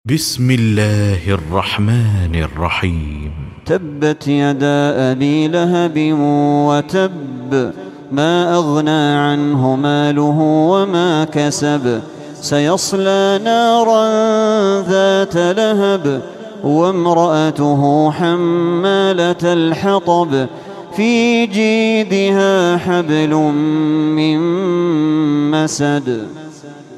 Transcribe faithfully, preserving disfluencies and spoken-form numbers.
بسم الله الرحمن الرحيم. تبت يدا أبي لهب وتب، ما أغنى عنه ماله وما كسب، سيصلى نارا ذات لهب وامرأته حمالة الحطب، في جيدها حبل من مسد.